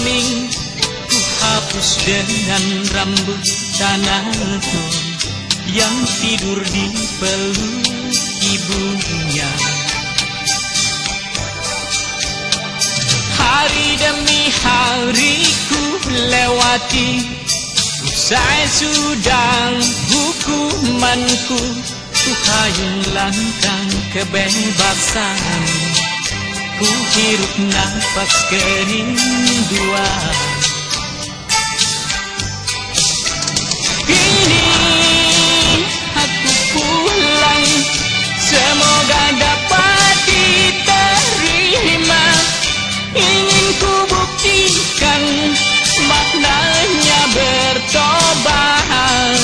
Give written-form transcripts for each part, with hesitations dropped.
bening ku hapus dengan rambut tanahku yang tidur di peluk ibunya. Hari demi hari ku lewati, usai sudah hukumanku, ku hayung lantang kebebasan, ku hirup nafas kerinduan. Kini aku pulang, semoga dapat diterima. Ingin ku buktikan maknanya bertobat.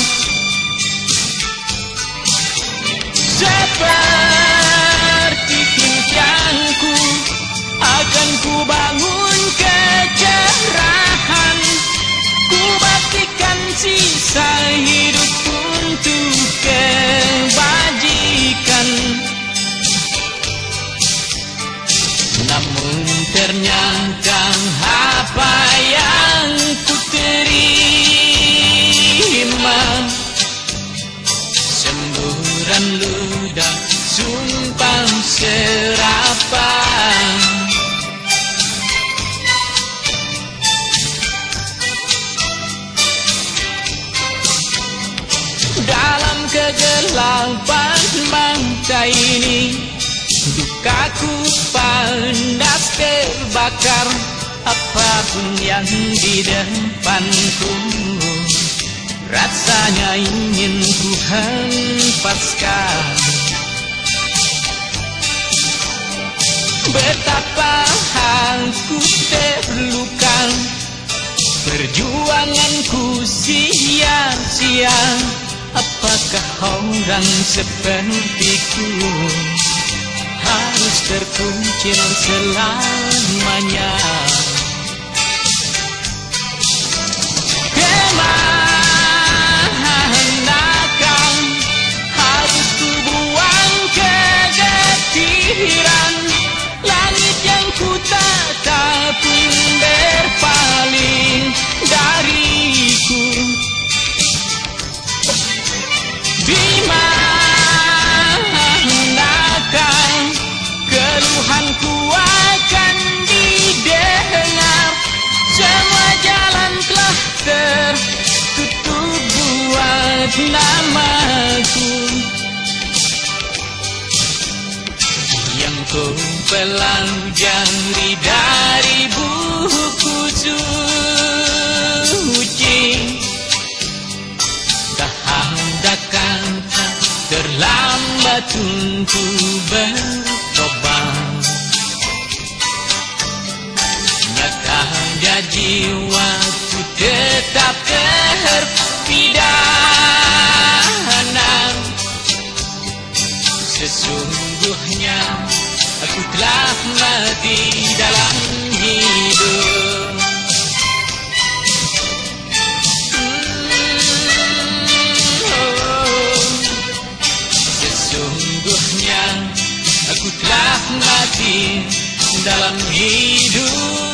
Seperti impianku akan ku bangun kecerahan, ku baktikan sisa hidup untuk kebajikan. Namun ternyata apa yang ku terima, semburan ludah sumpah serapah. Dalam kegelapan mata ini, dukaku panas terbakar. Apapun yang di depanku, rasanya ingin ku hempaskan. Betapa aku terluka, perjuanganku sia-sia. Apakah orang sepertiku harus terkuncir selamanya? Kemanakah harus ku buang kegetiran? Langit yang ku tatap pun berpaling dariku. Di manakah keluhanku akan didengar? Semua jalan telah tertutup buat namaku yang ku pelajari dari buku suci. Tak ada kata terlambat untuk bertobat. Nyatanya jiwaku tetap terpidana. Sesungguhnya aku telah mati dalam hidup. Sesungguhnya aku telah mati dalam hidup.